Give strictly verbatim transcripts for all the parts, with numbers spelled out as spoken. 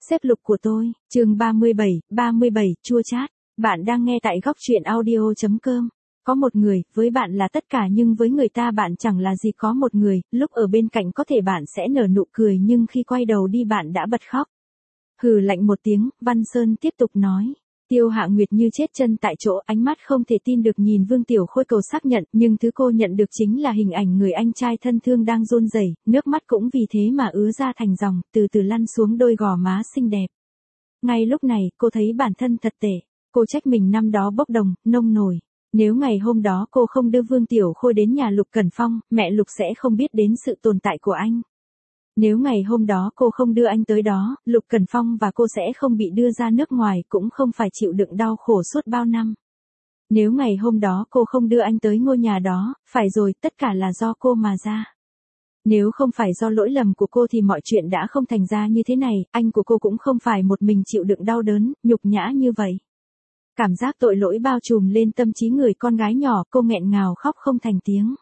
Xếp lục của tôi, chương ba mươi bảy, ba mươi bảy, chua chát. Bạn đang nghe tại góc truyện audio chấm com. Có một người, với bạn là tất cả nhưng với người ta bạn chẳng là gì. Có một người, lúc ở bên cạnh có thể bạn sẽ nở nụ cười nhưng khi quay đầu đi bạn đã bật khóc. Hừ lạnh một tiếng, Văn Sơn tiếp tục nói. Tiêu Hạ Nguyệt như chết chân tại chỗ, ánh mắt không thể tin được nhìn Vương Tiểu Khôi cầu xác nhận, nhưng thứ cô nhận được chính là hình ảnh người anh trai thân thương đang run rẩy, nước mắt cũng vì thế mà ứa ra thành dòng, từ từ lăn xuống đôi gò má xinh đẹp. Ngay lúc này, cô thấy bản thân thật tệ, cô trách mình năm đó bốc đồng, nông nổi. Nếu ngày hôm đó cô không đưa Vương Tiểu Khôi đến nhà Lục Cẩn Phong, mẹ Lục sẽ không biết đến sự tồn tại của anh. Nếu ngày hôm đó cô không đưa anh tới đó, Lục Cẩn Phong và cô sẽ không bị đưa ra nước ngoài, cũng không phải chịu đựng đau khổ suốt bao năm. Nếu ngày hôm đó cô không đưa anh tới ngôi nhà đó, phải rồi, tất cả là do cô mà ra. Nếu không phải do lỗi lầm của cô thì mọi chuyện đã không thành ra như thế này, anh của cô cũng không phải một mình chịu đựng đau đớn, nhục nhã như vậy. Cảm giác tội lỗi bao trùm lên tâm trí người con gái nhỏ, cô nghẹn ngào khóc không thành tiếng.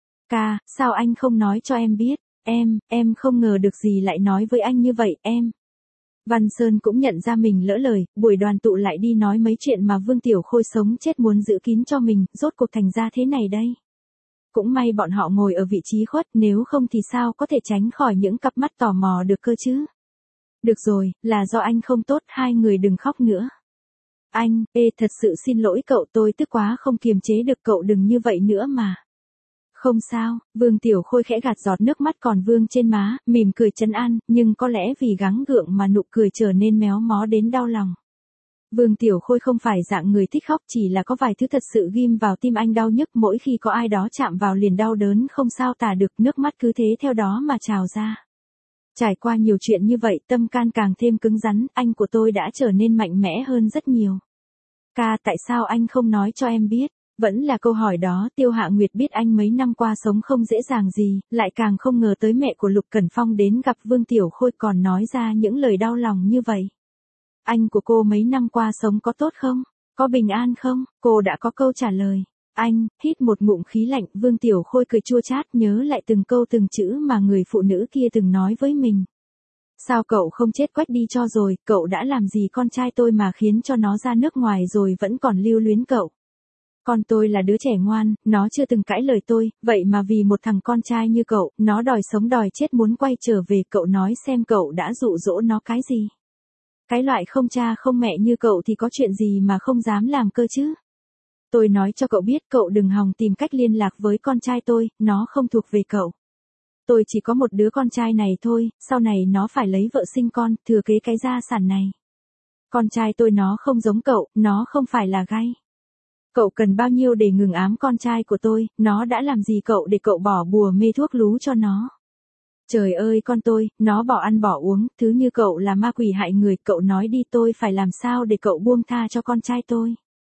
Ca, sao anh không nói cho em biết? Em, em không ngờ được gì lại nói với anh như vậy, em. Văn Sơn cũng nhận ra mình lỡ lời, buổi đoàn tụ lại đi nói mấy chuyện mà Vương Tiểu Khôi sống chết muốn giữ kín cho mình, rốt cuộc thành ra thế này đây. Cũng may bọn họ ngồi ở vị trí khuất, nếu không thì sao có thể tránh khỏi những cặp mắt tò mò được cơ chứ. Được rồi, là do anh không tốt, hai người đừng khóc nữa. Anh, ê thật sự xin lỗi cậu, tôi tức quá không kiềm chế được, cậu đừng như vậy nữa mà. Không sao, Vương Tiểu Khôi khẽ gạt giọt nước mắt còn vương trên má, mỉm cười trấn an, nhưng có lẽ vì gắng gượng mà nụ cười trở nên méo mó đến đau lòng. Vương Tiểu Khôi không phải dạng người thích khóc, chỉ là có vài thứ thật sự ghim vào tim anh đau nhức, mỗi khi có ai đó chạm vào liền đau đớn không sao tả được, nước mắt cứ thế theo đó mà trào ra. Trải qua nhiều chuyện như vậy, tâm can càng thêm cứng rắn, anh của tôi đã trở nên mạnh mẽ hơn rất nhiều. Ca, tại sao anh không nói cho em biết? Vẫn là câu hỏi đó, Tiêu Hạ Nguyệt biết anh mấy năm qua sống không dễ dàng gì, lại càng không ngờ tới mẹ của Lục Cẩn Phong đến gặp Vương Tiểu Khôi còn nói ra những lời đau lòng như vậy. Anh của cô mấy năm qua sống có tốt không? Có bình an không? Cô đã có câu trả lời. Anh, hít một ngụm khí lạnh, Vương Tiểu Khôi cười chua chát nhớ lại từng câu từng chữ mà người phụ nữ kia từng nói với mình. Sao cậu không chết quách đi cho rồi, cậu đã làm gì con trai tôi mà khiến cho nó ra nước ngoài rồi vẫn còn lưu luyến cậu. Con tôi là đứa trẻ ngoan, nó chưa từng cãi lời tôi, vậy mà vì một thằng con trai như cậu, nó đòi sống đòi chết muốn quay trở về, cậu nói xem cậu đã dụ dỗ nó cái gì. Cái loại không cha không mẹ như cậu thì có chuyện gì mà không dám làm cơ chứ. Tôi nói cho cậu biết, cậu đừng hòng tìm cách liên lạc với con trai tôi, nó không thuộc về cậu. Tôi chỉ có một đứa con trai này thôi, sau này nó phải lấy vợ sinh con, thừa kế cái gia sản này. Con trai tôi nó không giống cậu, nó không phải là gay. Cậu cần bao nhiêu để ngừng ám con trai của tôi, nó đã làm gì cậu để cậu bỏ bùa mê thuốc lú cho nó. Trời ơi con tôi, nó bỏ ăn bỏ uống, thứ như cậu là ma quỷ hại người, cậu nói đi tôi phải làm sao để cậu buông tha cho con trai tôi.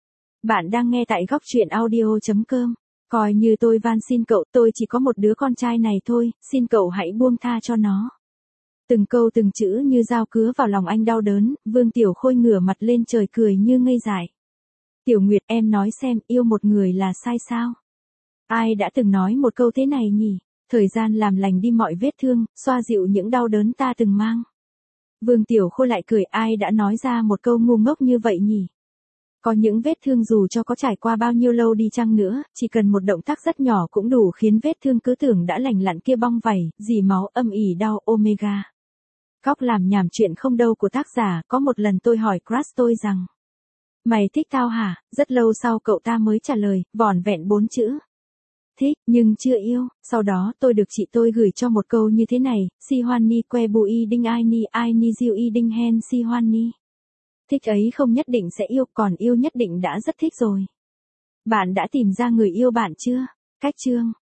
Bạn đang nghe tại góc truyện audio chấm com. Coi như tôi van xin cậu, tôi chỉ có một đứa con trai này thôi, xin cậu hãy buông tha cho nó. Từng câu từng chữ như dao cứa vào lòng anh đau đớn, Vương Tiểu Khôi ngửa mặt lên trời cười như ngây dại. Tiểu Nguyệt, em nói xem, yêu một người là sai sao? Ai đã từng nói một câu thế này nhỉ? Thời gian làm lành đi mọi vết thương, xoa dịu những đau đớn ta từng mang. Vương Tiểu Khôi lại cười, ai đã nói ra một câu ngu ngốc như vậy nhỉ? Có những vết thương dù cho có trải qua bao nhiêu lâu đi chăng nữa, chỉ cần một động tác rất nhỏ cũng đủ khiến vết thương cứ tưởng đã lành lặn kia bong vảy, dì máu, âm ỉ đau, omega. Góc làm nhảm chuyện không đâu của tác giả, có một lần tôi hỏi crush tôi rằng. Mày thích tao hả? Rất lâu sau cậu ta mới trả lời, vỏn vẹn bốn chữ. Thích, nhưng chưa yêu. Sau đó tôi được chị tôi gửi cho một câu như thế này, si hoan ni que bui đinh ai ni ai ni diêu y đinh hen si hoan ni. Thích ấy không nhất định sẽ yêu, còn yêu nhất định đã rất thích rồi. Bạn đã tìm ra người yêu bạn chưa? Cách chương.